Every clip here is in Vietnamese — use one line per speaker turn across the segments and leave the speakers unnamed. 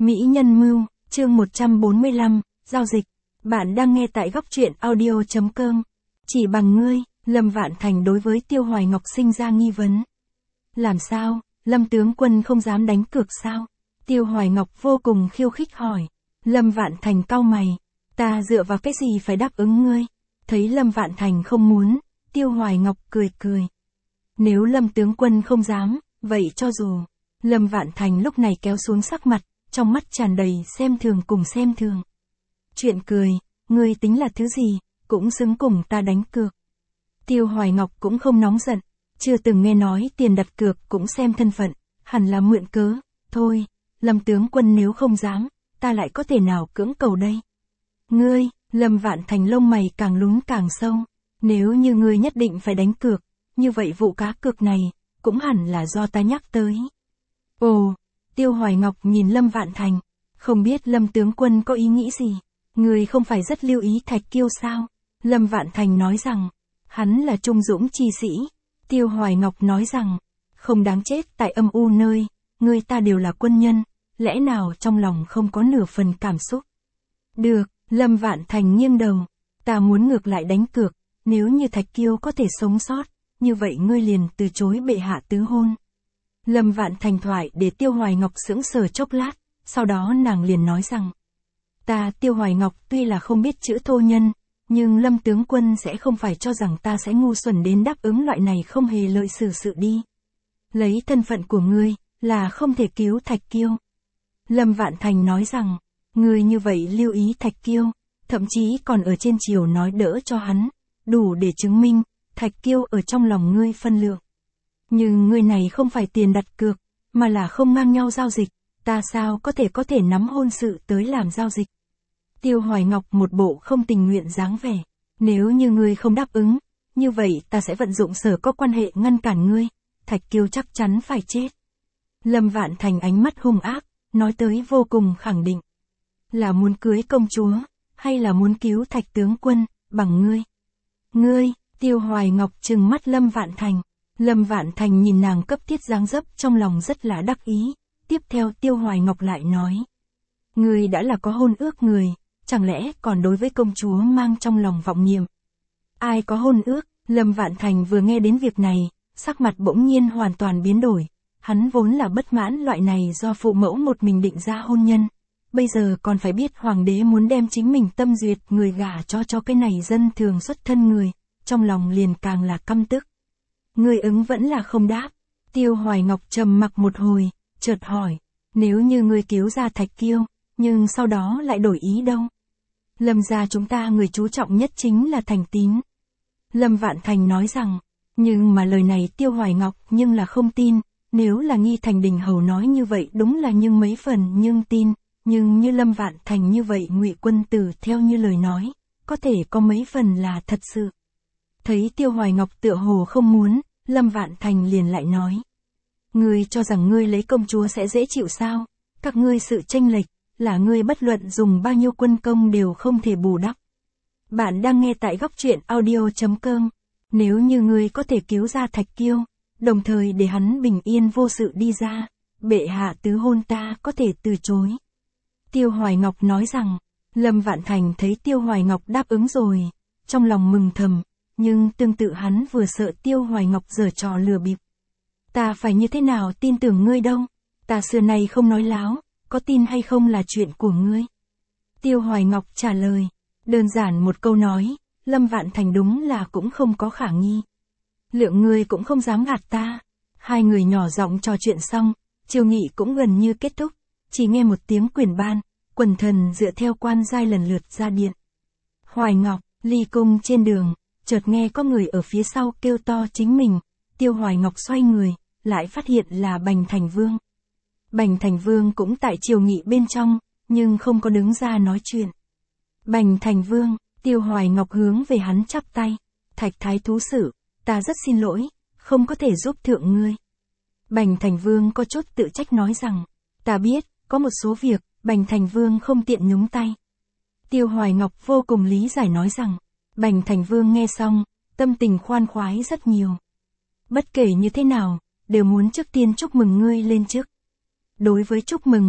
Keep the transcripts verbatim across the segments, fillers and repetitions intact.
Mỹ nhân mưu, chương một trăm bốn mươi lăm, giao dịch. Bạn đang nghe tại góc truyện audio chấm com. Chỉ bằng ngươi, Lâm Vạn Thành đối với Tiêu Hoài Ngọc sinh ra nghi vấn. Làm sao, Lâm tướng quân không dám đánh cược sao? Tiêu Hoài Ngọc vô cùng khiêu khích hỏi. Lâm Vạn Thành cau mày. Ta dựa vào cái gì phải đáp ứng ngươi? Thấy Lâm Vạn Thành không muốn, Tiêu Hoài Ngọc cười cười. Nếu Lâm tướng quân không dám, vậy cho dù. Lâm Vạn Thành lúc này kéo xuống sắc mặt, trong mắt tràn đầy xem thường cùng xem thường. Chuyện cười, ngươi tính là thứ gì, cũng xứng cùng ta đánh cược. Tiêu Hoài Ngọc cũng không nóng giận, chưa từng nghe nói tiền đặt cược cũng xem thân phận, hẳn là mượn cớ, thôi, Lâm tướng quân nếu không dám, ta lại có thể nào cưỡng cầu đây. Ngươi, Lâm Vạn Thành lông mày càng lún càng sâu, nếu như ngươi nhất định phải đánh cược, như vậy vụ cá cược này, cũng hẳn là do ta nhắc tới. Ồ, Tiêu Hoài Ngọc nhìn Lâm Vạn Thành, không biết Lâm tướng quân có ý nghĩ gì, người không phải rất lưu ý Thạch Kiêu sao? Lâm Vạn Thành nói rằng, hắn là trung dũng chi sĩ. Tiêu Hoài Ngọc nói rằng, không đáng chết tại âm u nơi, người ta đều là quân nhân, lẽ nào trong lòng không có nửa phần cảm xúc? Được, Lâm Vạn Thành nghiêng đầu, ta muốn ngược lại đánh cược, nếu như Thạch Kiêu có thể sống sót, như vậy ngươi liền từ chối bệ hạ tứ hôn. Lâm Vạn Thành thoại để Tiêu Hoài Ngọc sững sờ chốc lát, sau đó nàng liền nói rằng, ta Tiêu Hoài Ngọc tuy là không biết chữ thô nhân, nhưng Lâm tướng quân sẽ không phải cho rằng ta sẽ ngu xuẩn đến đáp ứng loại này không hề lợi xử sự đi. Lấy thân phận của ngươi, là không thể cứu Thạch Kiêu. Lâm Vạn Thành nói rằng, ngươi như vậy lưu ý Thạch Kiêu, thậm chí còn ở trên triều nói đỡ cho hắn, đủ để chứng minh, Thạch Kiêu ở trong lòng ngươi phân lượng. Nhưng ngươi này không phải tiền đặt cược, mà là không ngang nhau giao dịch, ta sao có thể có thể nắm hôn sự tới làm giao dịch. Tiêu Hoài Ngọc một bộ không tình nguyện dáng vẻ, nếu như ngươi không đáp ứng, như vậy ta sẽ vận dụng sở có quan hệ ngăn cản ngươi, Thạch Kiêu chắc chắn phải chết. Lâm Vạn Thành ánh mắt hung ác, nói tới vô cùng khẳng định. Là muốn cưới công chúa, hay là muốn cứu Thạch tướng quân, bằng ngươi? Ngươi, Tiêu Hoài Ngọc trừng mắt Lâm Vạn Thành. Lâm Vạn Thành nhìn nàng cấp thiết dáng dấp trong lòng rất là đắc ý, tiếp theo Tiêu Hoài Ngọc lại nói. Ngươi đã là có hôn ước người, chẳng lẽ còn đối với công chúa mang trong lòng vọng niệm? Ai có hôn ước? Lâm Vạn Thành vừa nghe đến việc này, sắc mặt bỗng nhiên hoàn toàn biến đổi, hắn vốn là bất mãn loại này do phụ mẫu một mình định ra hôn nhân, bây giờ còn phải biết hoàng đế muốn đem chính mình tâm duyệt người gả cho cho cái này dân thường xuất thân người, trong lòng liền càng là căm tức. Ngươi ứng vẫn là không đáp. Tiêu Hoài Ngọc trầm mặc một hồi, chợt hỏi, nếu như ngươi cứu ra Thạch Kiêu, nhưng sau đó lại đổi ý đâu? Lâm gia chúng ta người chú trọng nhất chính là thành tín. Lâm Vạn Thành nói rằng, nhưng mà lời này Tiêu Hoài Ngọc nhưng là không tin, nếu là Nghi Thành Đình hầu nói như vậy đúng là nhưng mấy phần nhưng tin, nhưng như Lâm Vạn Thành như vậy Ngụy Quân Tử theo như lời nói, có thể có mấy phần là thật sự. Thấy Tiêu Hoài Ngọc tựa hồ không muốn, Lâm Vạn Thành liền lại nói. Ngươi cho rằng ngươi lấy công chúa sẽ dễ chịu sao? Các ngươi sự chênh lệch, là ngươi bất luận dùng bao nhiêu quân công đều không thể bù đắp. Bạn đang nghe tại góc truyện audio chấm com. Nếu như ngươi có thể cứu ra Thạch Kiêu, đồng thời để hắn bình yên vô sự đi ra, bệ hạ tứ hôn ta có thể từ chối. Tiêu Hoài Ngọc nói rằng, Lâm Vạn Thành thấy Tiêu Hoài Ngọc đáp ứng rồi, trong lòng mừng thầm. Nhưng tương tự hắn vừa sợ Tiêu Hoài Ngọc giở trò lừa bịp. Ta phải như thế nào tin tưởng ngươi đâu? Ta xưa nay không nói láo, có tin hay không là chuyện của ngươi. Tiêu Hoài Ngọc trả lời, đơn giản một câu nói, Lâm Vạn Thành đúng là cũng không có khả nghi. Lượng ngươi cũng không dám gạt ta. Hai người nhỏ giọng trò chuyện xong, chiều nghị cũng gần như kết thúc, chỉ nghe một tiếng quyển ban, quần thần dựa theo quan giai lần lượt ra điện. Hoài Ngọc, ly cung trên đường. Chợt nghe có người ở phía sau kêu to chính mình, Tiêu Hoài Ngọc xoay người, lại phát hiện là Bành Thành Vương. Bành Thành Vương cũng tại triều nghị bên trong, nhưng không có đứng ra nói chuyện. Bành Thành Vương, Tiêu Hoài Ngọc hướng về hắn chắp tay, Thạch Thái Thú Sử, ta rất xin lỗi, không có thể giúp thượng ngươi. Bành Thành Vương có chút tự trách nói rằng, ta biết, có một số việc, Bành Thành Vương không tiện nhúng tay. Tiêu Hoài Ngọc vô cùng lý giải nói rằng, Bành Thành Vương nghe xong, tâm tình khoan khoái rất nhiều. Bất kể như thế nào, đều muốn trước tiên chúc mừng ngươi lên chức. Đối với chúc mừng,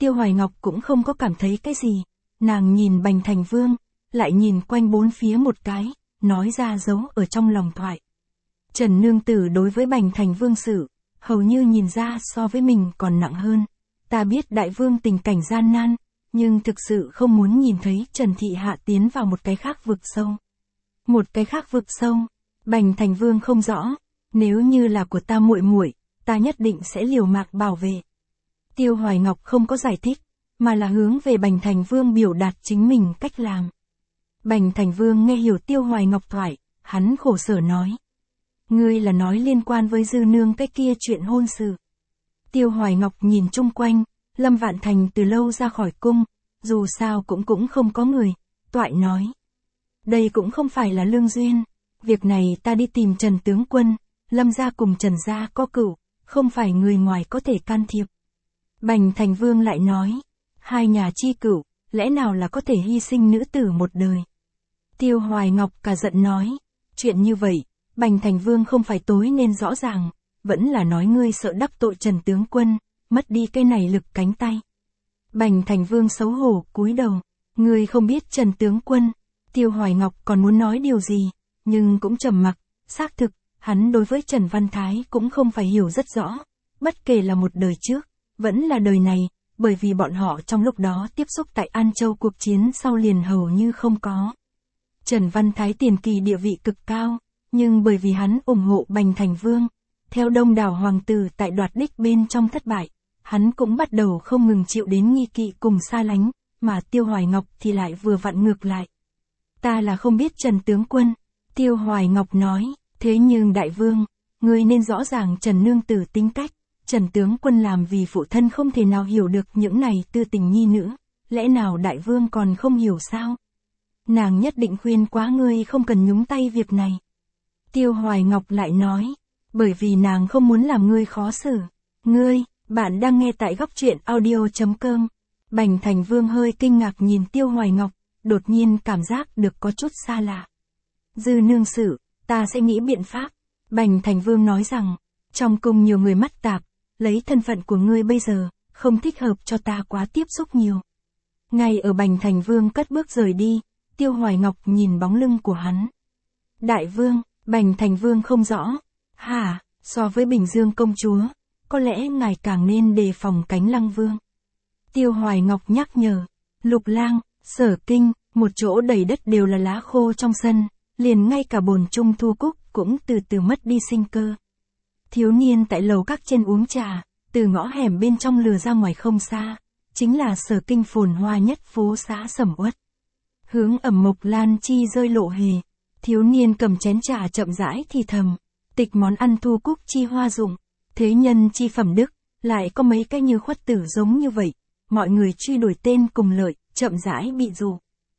Tiêu Hoài Ngọc cũng không có cảm thấy cái gì, nàng nhìn Bành Thành Vương, lại nhìn quanh bốn phía một cái, nói ra giấu ở trong lòng thoại. Trần Nương Tử đối với Bành Thành Vương sự, hầu như nhìn ra so với mình còn nặng hơn. Ta biết đại vương tình cảnh gian nan, nhưng thực sự không muốn nhìn thấy Trần Thị Hạ tiến vào một cái khác vực sâu. Một cái khác vực sâu, Bành Thành Vương không rõ, nếu như là của ta muội muội, ta nhất định sẽ liều mạng bảo vệ. Tiêu Hoài Ngọc không có giải thích, mà là hướng về Bành Thành Vương biểu đạt chính mình cách làm. Bành Thành Vương nghe hiểu Tiêu Hoài Ngọc thoại, hắn khổ sở nói. Ngươi là nói liên quan với Dư Nương cái kia chuyện hôn sự. Tiêu Hoài Ngọc nhìn chung quanh, Lâm Vạn Thành từ lâu ra khỏi cung, dù sao cũng cũng không có người, toại nói. Đây cũng không phải là lương duyên, việc này ta đi tìm Trần tướng quân, Lâm gia cùng Trần gia có cửu, không phải người ngoài có thể can thiệp. Bành Thành Vương lại nói, hai nhà chi cửu, lẽ nào là có thể hy sinh nữ tử một đời. Tiêu Hoài Ngọc cả giận nói, chuyện như vậy, Bành Thành Vương không phải tối nên rõ ràng, vẫn là nói ngươi sợ đắc tội Trần tướng quân, mất đi cái này lực cánh tay. Bành Thành Vương xấu hổ cúi đầu, ngươi không biết Trần tướng quân. Tiêu Hoài Ngọc còn muốn nói điều gì, nhưng cũng trầm mặc, xác thực, hắn đối với Trần Văn Thái cũng không phải hiểu rất rõ, bất kể là một đời trước, vẫn là đời này, bởi vì bọn họ trong lúc đó tiếp xúc tại An Châu cuộc chiến sau liền hầu như không có. Trần Văn Thái tiền kỳ địa vị cực cao, nhưng bởi vì hắn ủng hộ Bành Thành Vương, theo đông đảo hoàng tử tại đoạt đích bên trong thất bại, hắn cũng bắt đầu không ngừng chịu đến nghi kỵ cùng xa lánh, mà Tiêu Hoài Ngọc thì lại vừa vặn ngược lại. Ta là không biết Trần tướng quân, Tiêu Hoài Ngọc nói, thế nhưng đại vương, ngươi nên rõ ràng Trần Nương Tử tính cách, Trần tướng quân làm vì phụ thân không thể nào hiểu được những này tư tình nhi nữ, lẽ nào đại vương còn không hiểu sao? Nàng nhất định khuyên quá ngươi không cần nhúng tay việc này. Tiêu Hoài Ngọc lại nói, bởi vì nàng không muốn làm ngươi khó xử. Ngươi, bạn đang nghe tại góc truyện audio chấm com. Bành Thành Vương hơi kinh ngạc nhìn Tiêu Hoài Ngọc, đột nhiên cảm giác được có chút xa lạ. Dư nương sự, ta sẽ nghĩ biện pháp. Bành Thành Vương nói rằng, trong cung nhiều người mắt tạp, lấy thân phận của ngươi bây giờ, không thích hợp cho ta quá tiếp xúc nhiều. Ngay ở Bành Thành Vương cất bước rời đi, Tiêu Hoài Ngọc nhìn bóng lưng của hắn. Đại vương, Bành Thành Vương không rõ. Hả, so với Bình Dương công chúa, có lẽ ngài càng nên đề phòng Cánh Lăng Vương. Tiêu Hoài Ngọc nhắc nhở, Lục Lang, Sở Kinh, một chỗ đầy đất đều là lá khô trong sân, liền ngay cả bồn trung thu cúc cũng từ từ mất đi sinh cơ. Thiếu niên tại lầu các trên uống trà, từ ngõ hẻm bên trong lừa ra ngoài không xa, chính là Sở Kinh phồn hoa nhất phố xã Sầm Uất. Hướng ẩm Mộc Lan Chi rơi lộ hề, thiếu niên cầm chén trà chậm rãi thì thầm, tịch món ăn thu cúc chi hoa dụng, thế nhân chi phẩm đức, lại có mấy cái như khuất tử giống như vậy, mọi người truy đuổi tên cùng lợi, chậm rãi bị dụ.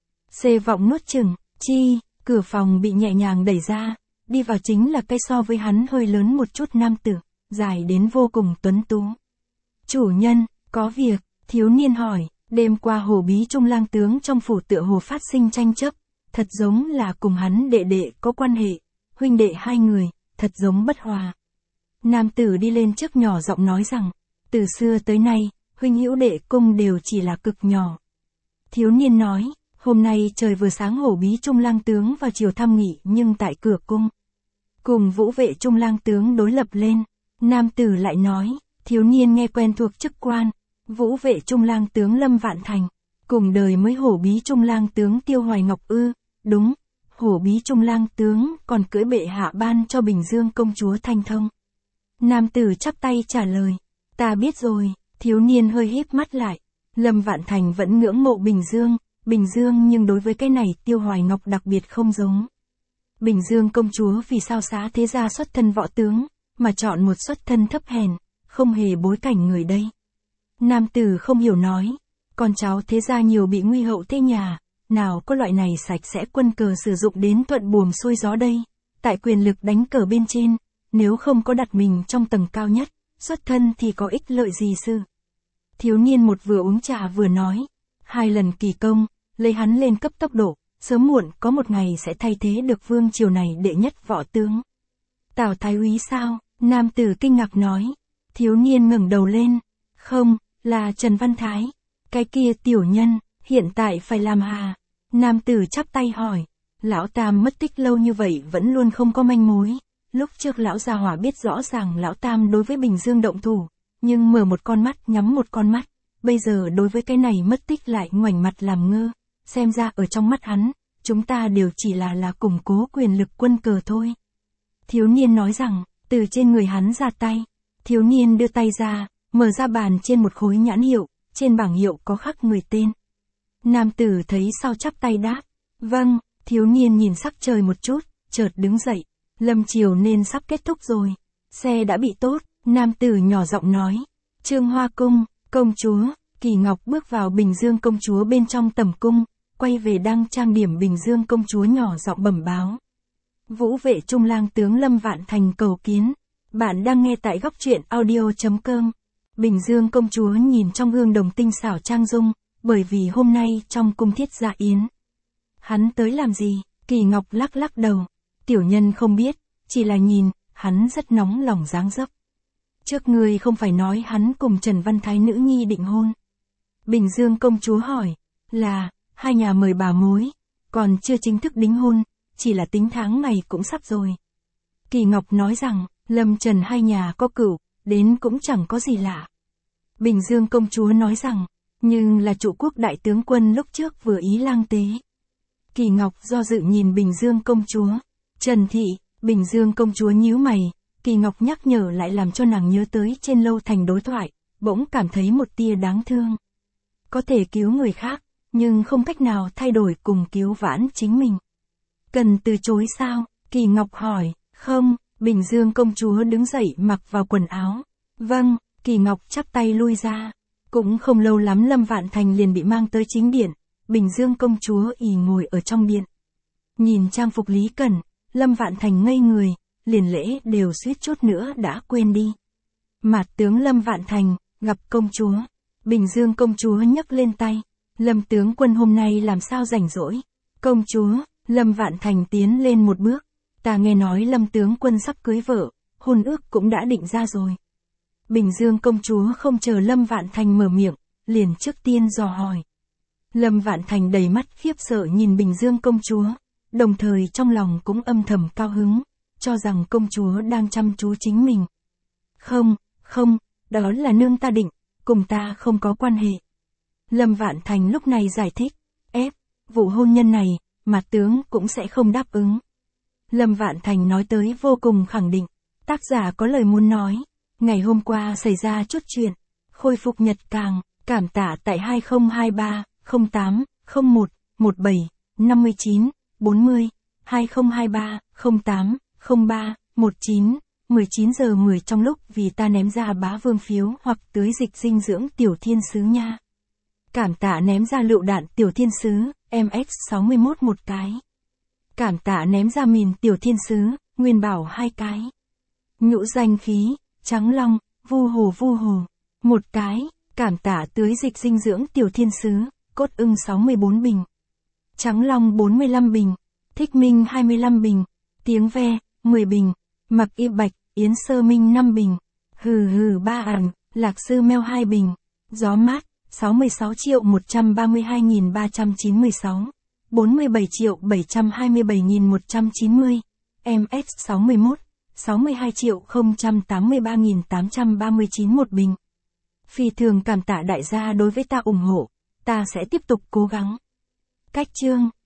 Xê vọng nuốt chừng, chi, cửa phòng bị nhẹ nhàng đẩy ra, đi vào chính là cái so với hắn hơi lớn một chút nam tử, dài đến vô cùng tuấn tú. Chủ nhân, có việc, thiếu niên hỏi, đêm qua Hồ Bí Trung lang tướng trong phủ tựa hồ phát sinh tranh chấp, thật giống là cùng hắn đệ đệ có quan hệ, huynh đệ hai người, thật giống bất hòa. Nam tử đi lên trước nhỏ giọng nói rằng, từ xưa tới nay, huynh hữu đệ cung đều chỉ là cực nhỏ. Thiếu niên nói, hôm nay trời vừa sáng Hổ Bí Trung lang tướng vào chiều thăm nghỉ nhưng tại cửa cung. Cùng Vũ Vệ Trung lang tướng đối lập lên, nam tử lại nói, thiếu niên nghe quen thuộc chức quan, Vũ Vệ Trung lang tướng Lâm Vạn Thành, cùng đời mới Hổ Bí Trung lang tướng Tiêu Hoài Ngọc ư, đúng, Hổ Bí Trung lang tướng còn cưỡi bệ hạ ban cho Bình Dương công chúa Thanh Thông. Nam tử chắp tay trả lời, ta biết rồi, thiếu niên hơi híp mắt lại, Lâm Vạn Thành vẫn ngưỡng mộ Bình Dương, Bình Dương nhưng đối với cái này Tiêu Hoài Ngọc đặc biệt không giống. Bình Dương công chúa vì sao xá thế gia xuất thân võ tướng, mà chọn một xuất thân thấp hèn, không hề bối cảnh người đây. Nam tử không hiểu nói, con cháu thế gia nhiều bị nguy hậu thế nhà, nào có loại này sạch sẽ quân cờ sử dụng đến thuận buồm xuôi gió đây, tại quyền lực đánh cờ bên trên, nếu không có đặt mình trong tầng cao nhất, xuất thân thì có ích lợi gì sư. Thiếu niên một vừa uống trà vừa nói, hai lần kỳ công, lấy hắn lên cấp tốc độ, sớm muộn có một ngày sẽ thay thế được vương triều này đệ nhất võ tướng. Tào Thái úy sao? Nam tử kinh ngạc nói. Thiếu niên ngẩng đầu lên. Không, là Trần Văn Thái. Cái kia tiểu nhân, hiện tại phải làm hà. Nam tử chắp tay hỏi. Lão Tam mất tích lâu như vậy vẫn luôn không có manh mối. Lúc trước lão gia hỏa biết rõ ràng lão Tam đối với Bình Dương động thủ, nhưng mở một con mắt nhắm một con mắt. Bây giờ đối với cái này mất tích lại ngoảnh mặt làm ngơ. Xem ra ở trong mắt hắn, chúng ta đều chỉ là là củng cố quyền lực quân cờ thôi. Thiếu niên nói rằng, từ trên người hắn ra tay. Thiếu niên đưa tay ra, mở ra bàn trên một khối nhãn hiệu, trên bảng hiệu có khắc người tên. Nam tử thấy sau chắp tay đáp. Vâng, thiếu niên nhìn sắc trời một chút, chợt đứng dậy. Lâm chiều nên sắp kết thúc rồi. Xe đã bị tốt, nam tử nhỏ giọng nói. Trương Hoa Cung, công chúa, Kỳ Ngọc bước vào Bình Dương công chúa bên trong tầm cung, quay về đang trang điểm Bình Dương công chúa nhỏ giọng bẩm báo. Vũ vệ trung lang tướng Lâm Vạn Thành cầu kiến. Bạn đang nghe tại góc truyện audio chấm com. Bình Dương công chúa nhìn trong gương đồng tinh xảo trang dung, bởi vì hôm nay trong cung thiết gia yến. Hắn tới làm gì? Kỳ Ngọc lắc lắc đầu. Tiểu nhân không biết, chỉ là nhìn, hắn rất nóng lòng dáng dấp. Trước người không phải nói hắn cùng Trần Văn Thái nữ nhi định hôn. Bình Dương công chúa hỏi, là, hai nhà mời bà mối, còn chưa chính thức đính hôn, chỉ là tính tháng ngày cũng sắp rồi. Kỳ Ngọc nói rằng, Lâm Trần hai nhà có cửu, đến cũng chẳng có gì lạ. Bình Dương công chúa nói rằng, nhưng là trụ quốc đại tướng quân lúc trước vừa ý lang tế. Kỳ Ngọc do dự nhìn Bình Dương công chúa. Trần Thị, Bình Dương công chúa nhíu mày, Kỳ Ngọc nhắc nhở lại làm cho nàng nhớ tới trên lâu thành đối thoại, bỗng cảm thấy một tia đáng thương. Có thể cứu người khác, nhưng không cách nào thay đổi cùng cứu vãn chính mình. Cần từ chối sao? Kỳ Ngọc hỏi. Không, Bình Dương công chúa đứng dậy mặc vào quần áo. Vâng, Kỳ Ngọc chắp tay lui ra. Cũng không lâu lắm Lâm Vạn Thành liền bị mang tới chính điện. Bình Dương công chúa ì ngồi ở trong điện. Nhìn trang phục Lý Cẩn, Lâm Vạn Thành ngây người, liền lễ đều suýt chút nữa đã quên đi. Mạt tướng Lâm Vạn Thành, gặp công chúa. Bình Dương công chúa nhấc lên tay. Lâm tướng quân hôm nay làm sao rảnh rỗi? Công chúa, Lâm Vạn Thành tiến lên một bước. Ta nghe nói Lâm tướng quân sắp cưới vợ, hôn ước cũng đã định ra rồi. Bình Dương công chúa không chờ Lâm Vạn Thành mở miệng, liền trước tiên dò hỏi. Lâm Vạn Thành đầy mắt khiếp sợ nhìn Bình Dương công chúa, đồng thời trong lòng cũng âm thầm cao hứng, cho rằng công chúa đang chăm chú chính mình. Không, không, đó là nương ta định, cùng ta không có quan hệ. Lâm Vạn Thành lúc này giải thích, ép, vụ hôn nhân này, mà tướng cũng sẽ không đáp ứng. Lâm Vạn Thành nói tới vô cùng khẳng định, tác giả có lời muốn nói, ngày hôm qua xảy ra chút chuyện, khôi phục nhật càng, cảm tạ tại hai không hai ba, không tám, không một, một bảy, năm chín, bốn mươi, hai không hai ba, không tám, không ba, một chín, mười chín giờ mười trong lúc vì ta ném ra bá vương phiếu hoặc tưới dịch dinh dưỡng tiểu thiên sứ nha. Cảm tạ ném ra lựu đạn tiểu thiên sứ, em ích sáu mươi mốt một cái. Cảm tạ ném ra mìn tiểu thiên sứ, Nguyên Bảo hai cái. Nhũ danh khí, Trắng Long, Vu Hồ Vu Hồ, một cái. Cảm tạ tưới dịch dinh dưỡng tiểu thiên sứ, Cốt Ưng sáu mươi bốn bình. Trắng Long bốn mươi lăm bình. Thích Minh hai mươi lăm bình. Tiếng Ve, mười bình. Mặc Y Bạch, Yến Sơ Minh năm bình. Hừ hừ ba ảng, Lạc Sư Meo hai bình. Gió Mát, sáu mươi sáu triệu một trăm ba mươi hai nghìn ba trăm chín mươi sáu. bốn mươi bảy triệu bảy trăm hai mươi bảy nghìn một trăm chín mươi. em ích sáu mươi mốt, sáu mươi hai triệu không trăm tám mươi ba nghìn tám trăm ba mươi chín một bình. Phi thường cảm tạ đại gia đối với ta ủng hộ, ta sẽ tiếp tục cố gắng. Cách chương